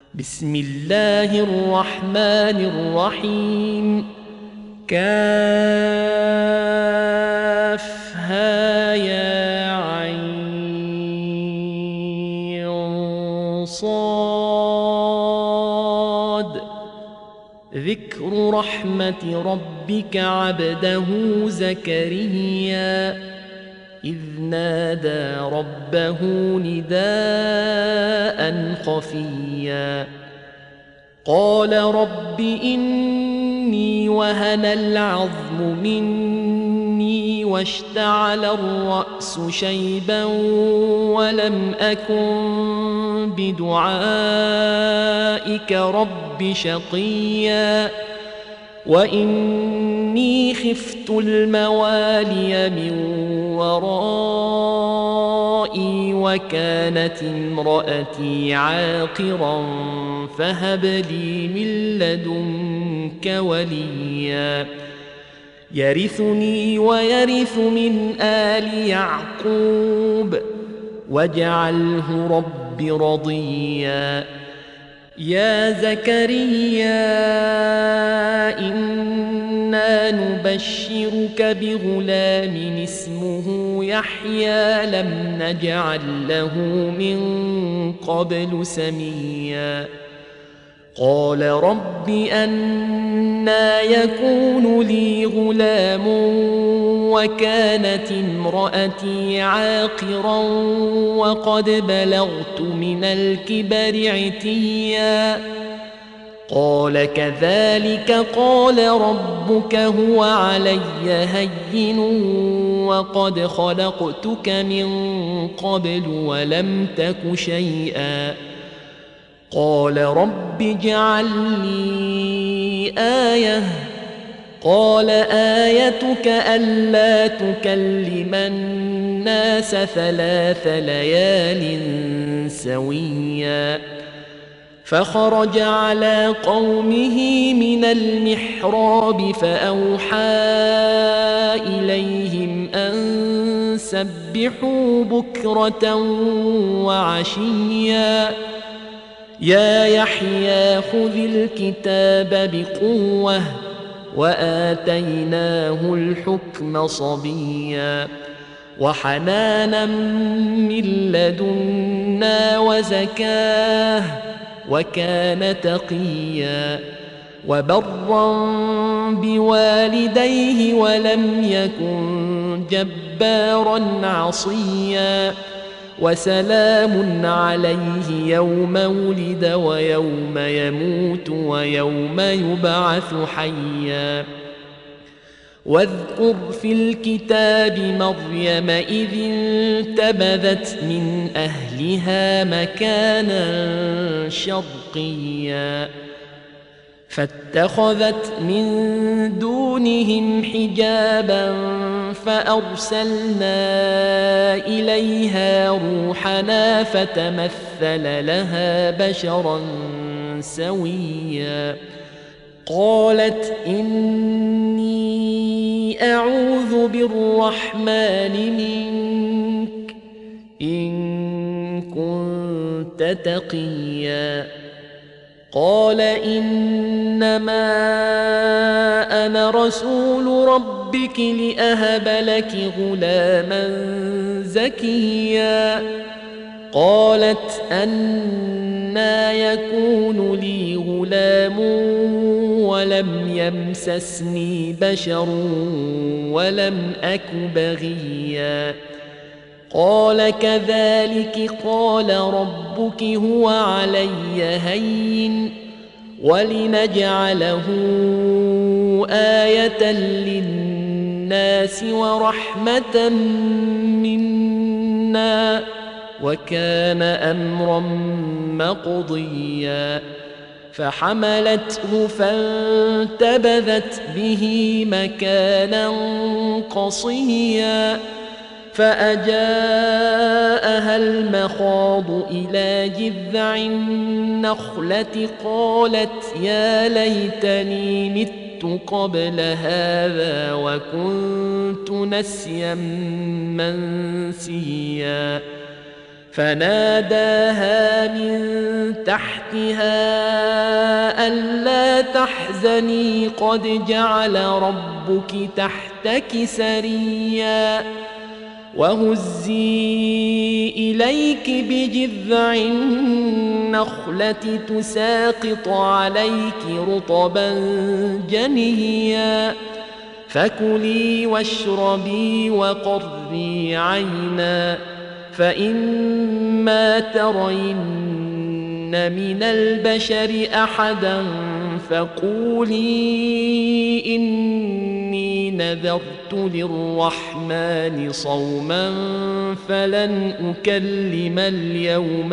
بسم الله الرحمن الرحيم. كافها يا عين صاد. ذكر رحمة ربك عبده زكريا إذ نادى ربه نداء خفيا قال رب إني وهن العظم مني واشتعل الرأس شيبا ولم أكن بدعائك رب شقيا وإني خفت الموالي من ورائي وكانت امرأتي عاقرا فهب لي من لدنك وليا يرثني ويرث من آل يعقوب واجعله رب رضيا. يا زكريا إنا نبشرك بغلام اسمه يحيى لم نجعل له من قبل سميا قال رب أنى يكون لي غلام وكانت امرأتي عاقرا وقد بلغت من الكبر عتيا قال كذلك قال ربك هو علي هين وقد خلقتك من قبل ولم تك شيئا قال رب اجعل لي آية قال آيتك ألا تكلم الناس 3 ليال سويا فخرج على قومه من المحراب فأوحى إليهم أن سبحوا بكرة وعشيا يا يحيى خذ الكتاب بقوة وآتيناه الحكم صبيا وحنانا من لدنا وزكاه وكان تقيا وبرا بوالديه ولم يكن جبارا عصيا وسلام عليه يوم ولد ويوم يموت ويوم يبعث حيا واذكر في الكتاب مريم إذ انتبذت من أهلها مكانا شرقيا فاتخذت من دونهم حجابا فأرسلنا إليها روحنا فتمثل لها بشرا سويا قالت إني أعوذ بالرحمن منك إن كنت تقيا قال إنما أنا رسول ربك لأهب لك غلاما زكيا قالت أنى يكون لي غلام ولم يمسسني بشر ولم أك بغيا قال كذلك قال ربك هو علي هين ولنجعله آية للناس ورحمة منا وكان أمرا مقضيا فحملته فانتبذت به مكانا قصيا فأجاءها المخاض إلى جذع النخلة قالت يا ليتني مت قبل هذا وكنت نسيا منسيا فناداها من تحتها ألا تحزني قد جعل ربك تحتك سريا وهزي إليك بجذع النخلة تساقط عليك رطبا جنيا فكلي واشربي وقري عينا فإما ترين من البشر أحدا فقولي إني نذرت للرحمن صوما فلن أكلم اليوم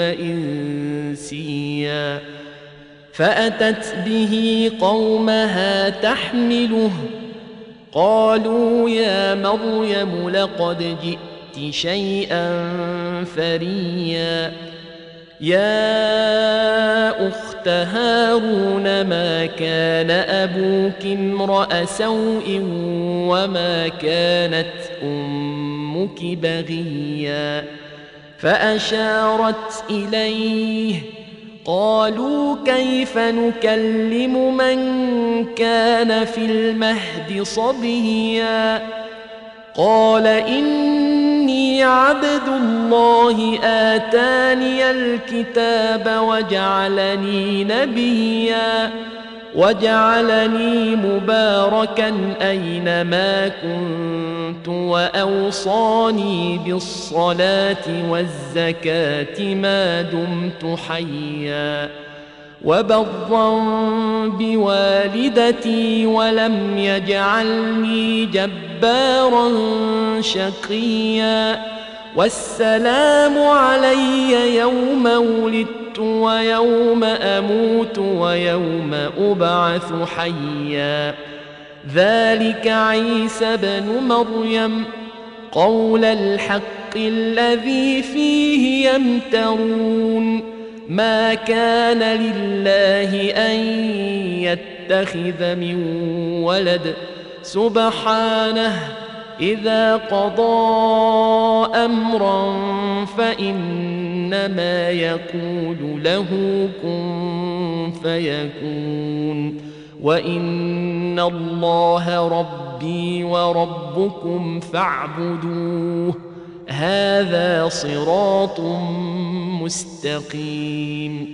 إنسيا فأتت به قومها تحمله قالوا يا مريم لقد جئت شيئا فريا يا أخت هارون ما كان أبوك امرأ سوء وما كانت أمك بغيا فأشارت إليه قالوا كيف نكلم من كان في المهد صبيا قال إني عبد الله آتاني الكتاب وجعلني نبيا وجعلني مباركا أينما كنت وأوصاني بالصلاة والزكاة ما دمت حيا وبرا بوالدتي ولم يجعلني جبارا شقيا والسلام علي يوم ولدت ويوم أموت ويوم أبعث حيا ذلك عيسى بن مريم قول الحق الذي فيه يمترون ما كان لله أن يتخذ من ولد سبحانه إذا قضى أمرا فإنما يقول له كن فيكون وإن الله ربي وربكم فاعبدوه هذا صراط مستقيم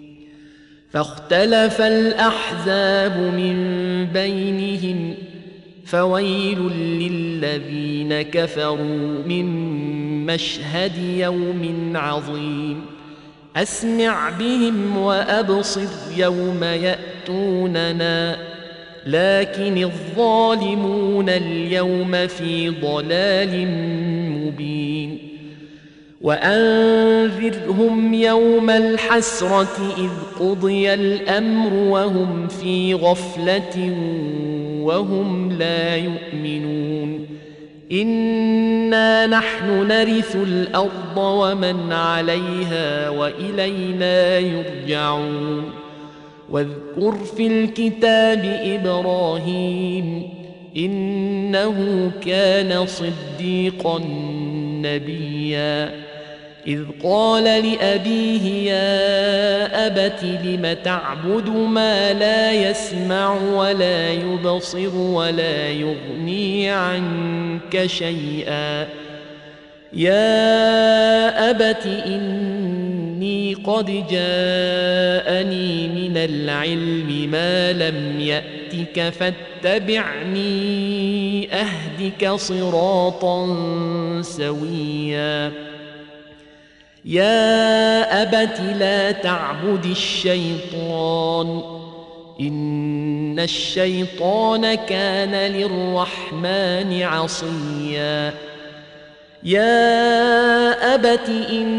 فاختلف الأحزاب من بينهم فويل للذين كفروا من مشهد يوم عظيم أسمع بهم وأبصر يوم يأتوننا لكن الظالمون اليوم في ضلال مبين وأنذرهم يوم الحسرة إذ قضي الأمر وهم في غفلة وهم لا يؤمنون إنا نحن نرث الأرض ومن عليها وإلينا يرجعون واذكر في الكتاب إبراهيم إنه كان صديقا نبيا إذ قال لأبيه يا أبت لم تعبد ما لا يسمع ولا يبصر ولا يغني عنك شيئا يا أبت إني قد جاءني من العلم ما لم يأتك فاتبعني أهدك صراطا سويا يا أبت لا تعبد الشيطان إن الشيطان كان للرحمن عصيا يا أبت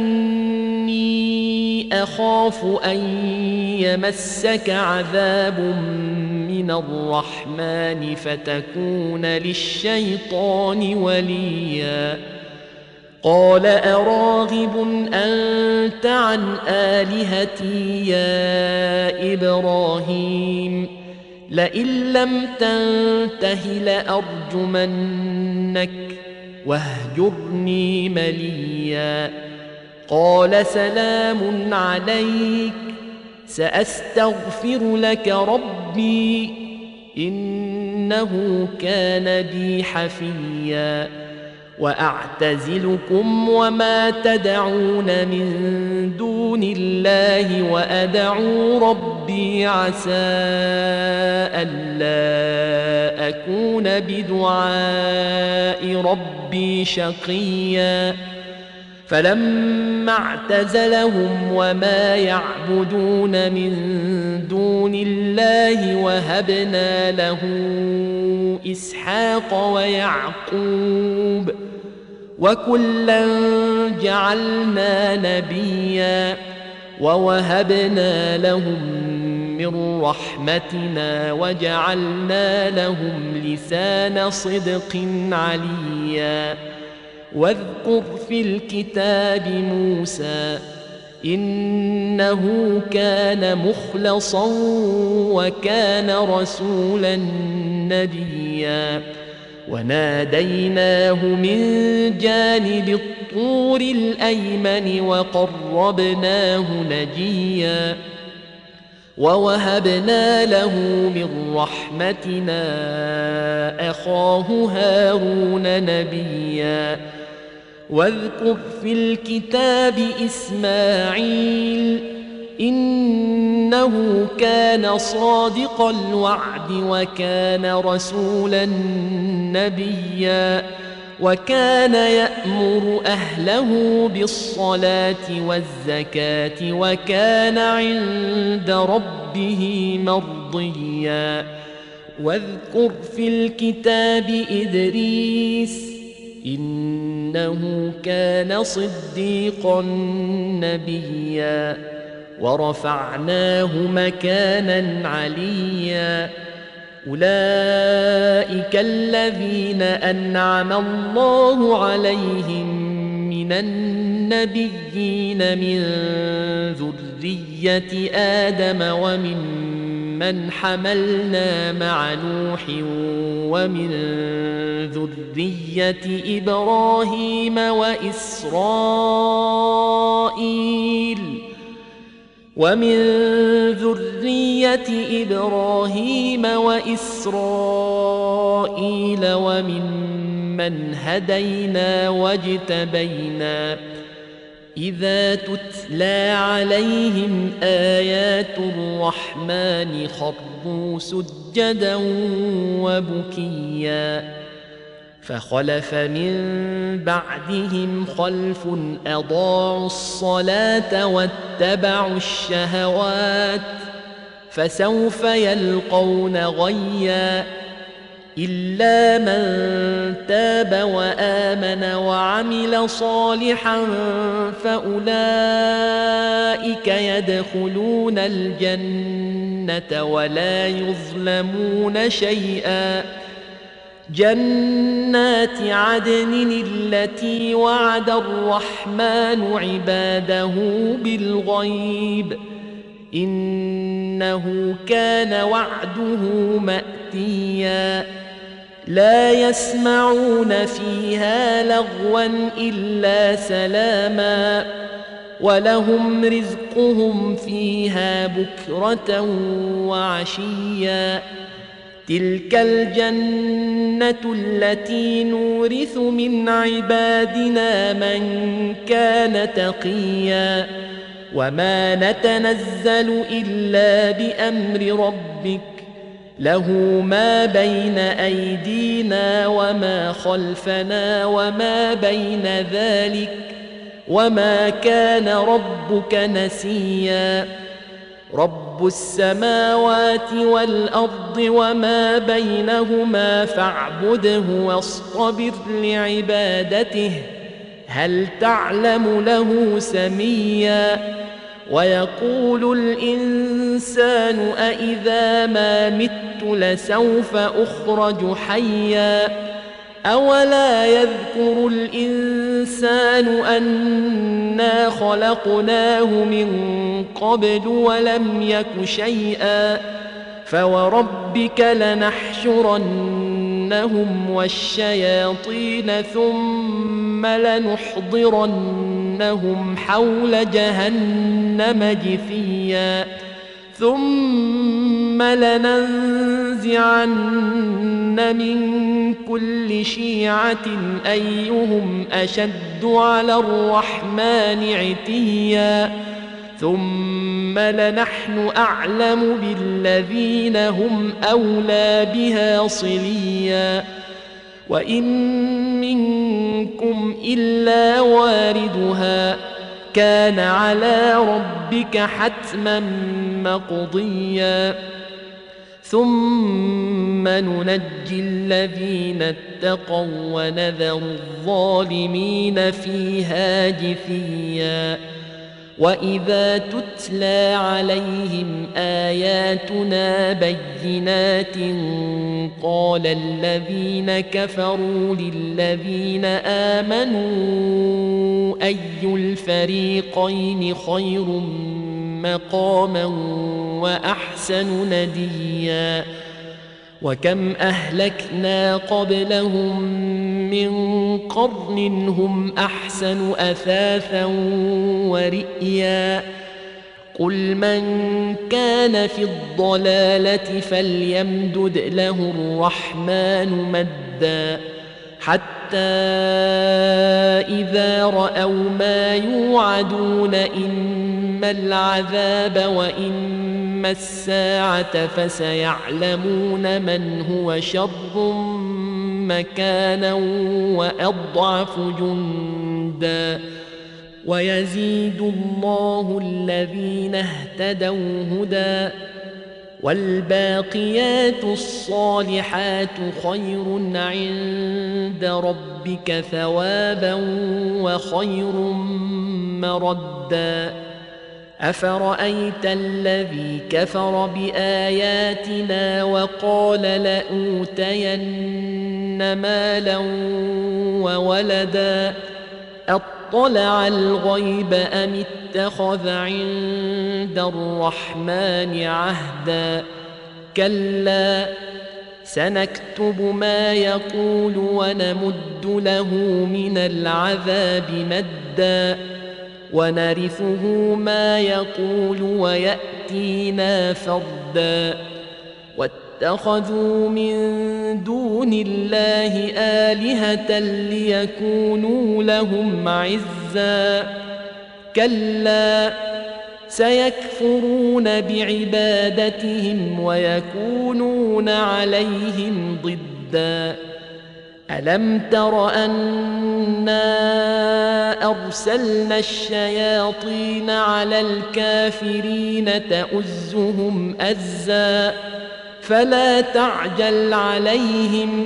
إني أخاف أن يمسك عذاب من الرحمن فتكون للشيطان وليا قال أراغب أنت عن آلهتي يا إبراهيم لئن لم تنته لأرجمنك واهجرني مليا قال سلام عليك سأستغفر لك ربي إنه كان بي حفيا وأعتزلكم وما تدعون من دون الله وأدعو ربي عسى ألا أكون بدعاء ربي شقيا فلما اعتزلهم وما يعبدون من دون الله وهبنا له إسحاق ويعقوب وكلا جعلنا نبيا ووهبنا لهم من رحمتنا وجعلنا لهم لسان صدق عليا واذكر في الكتاب موسى إنه كان مخلصا وكان رسولا نبيا وناديناه من جانب الطور الأيمن وقربناه نجيا ووهبنا له من رحمتنا أخاه هارون نبيا واذكر في الكتاب إسماعيل إنه كان صادق الوعد وكان رسولا نبيا وكان يأمر أهله بالصلاة والزكاة وكان عند ربه مرضيا واذكر في الكتاب إدريس إنه كان صديقا نبيا ورفعناه مكانا عليا أولئك الذين أنعم الله عليهم من النبيين من ذرية آدم وممن حملنا مع نوح ومن ذرية إبراهيم وإسرائيل وممن هدينا واجتبينا إذا تتلى عليهم آيات الرحمن خروا سجدا وبكيا فخلف من بعدهم خلف أضاعوا الصلاة واتبعوا الشهوات فسوف يلقون غيا إلا من تاب وآمن وعمل صالحا فأولئك يدخلون الجنة ولا يظلمون شيئا جنات عدن التي وعد الرحمن عباده بالغيب إنه كان وعده مأتيا لا يسمعون فيها لغوا إلا سلاما ولهم رزقهم فيها بكرة وعشيا تلك الجنة التي نورث من عبادنا من كان تقيا وما نتنزل إلا بأمر ربك له ما بين أيدينا وما خلفنا وما بين ذلك وما كان ربك نسيا رب السماوات والأرض وما بينهما فاعبده واصطبر لعبادته هل تعلم له سميا ويقول الإنسان أإذا ما مت لسوف أخرج حيا أولا يذكر الإنسان أنا خلقناه من قبل ولم يك شيئا فوربك لنحشرنهم والشياطين ثم لنحضرنهم ونحشرنهم حول جهنم جثيا ثم لننزعن من كل شيعة أيهم أشد على الرحمن عتيا ثم لنحن أعلم بالذين هم أولى بها صليا وإن منكم إلا واردها كان على ربك حتما مقضيا ثم ننجي الذين اتقوا ونذر الظالمين فيها جثيا وإذا تتلى عليهم آياتنا بينات قال الذين كفروا للذين آمنوا أي الفريقين خير مقاما وأحسن نديا وكم أهلكنا قبلهم من قرن هم أحسن أثاثا ورئيا قل من كان في الضلالة فليمدد له الرحمن مدا حتى إذا رأوا ما يوعدون إما العذاب وإما الساعة فسيعلمون من هو شر مكانا وأضعف جندا ويزيد الله الذين اهتدوا هدى والباقيات الصالحات خير عند ربك ثوابا وخير مردا أفرأيت الذي كفر بآياتنا وقال لأوتين مالا وولدا أطلع الغيب أم اتخذ عند الرحمن عهدا كلا سنكتب ما يقول ونمد له من العذاب مدا ونرثه ما يقول ويأتينا فردا واتخذوا من دون الله آلهة ليكونوا لهم عزا كلا سيكفرون بعبادتهم ويكونون عليهم ضدا ألم تر أنا أرسلنا الشياطين على الكافرين تؤزهم أزا فلا تعجل عليهم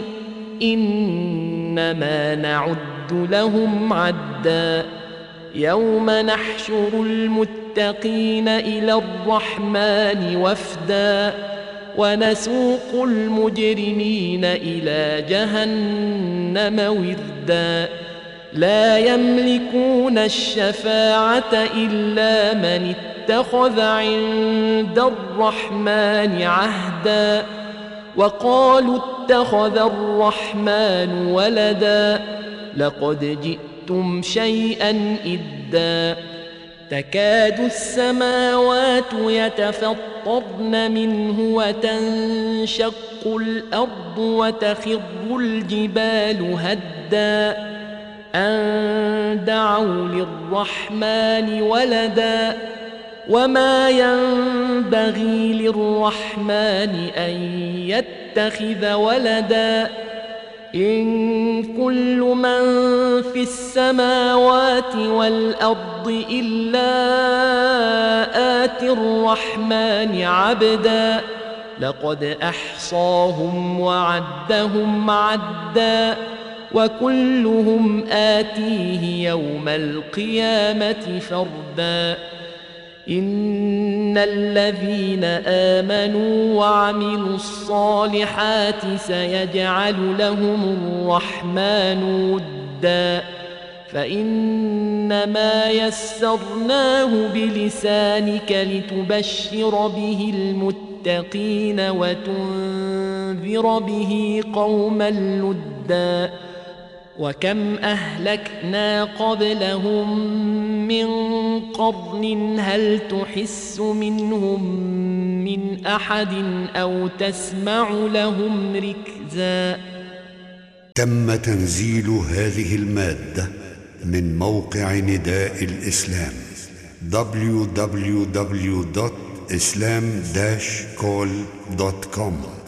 إنما نعد لهم عدا يوم نحشر المتقين إلى الرحمن وفدا ونسوق المجرمين إلى جهنم وردا لا يملكون الشفاعة إلا من اتخذ عند الرحمن عهدا وقالوا اتخذ الرحمن ولدا لقد جئتم شيئا إدا تكاد السماوات يتفطرن منه وتنشق الأرض وتخر الجبال هدا أن دعوا للرحمن ولدا وما ينبغي للرحمن أن يتخذ ولدا إن كل من في السماوات والأرض إلا آتي الرحمن عبدا لقد أحصاهم وعدهم عدا وكلهم آتيه يوم القيامة فردا إن الذين آمنوا وعملوا الصالحات سيجعل لهم الرحمن ودا فإنما يسرناه بلسانك لتبشر به المتقين وتنذر به قوما لدا وكم أهلكنا قبلهم من قرن هل تحس منهم من أحد أو تسمع لهم ركزا. تم تنزيل هذه المادة من موقع نداء الإسلام www.islam-call.com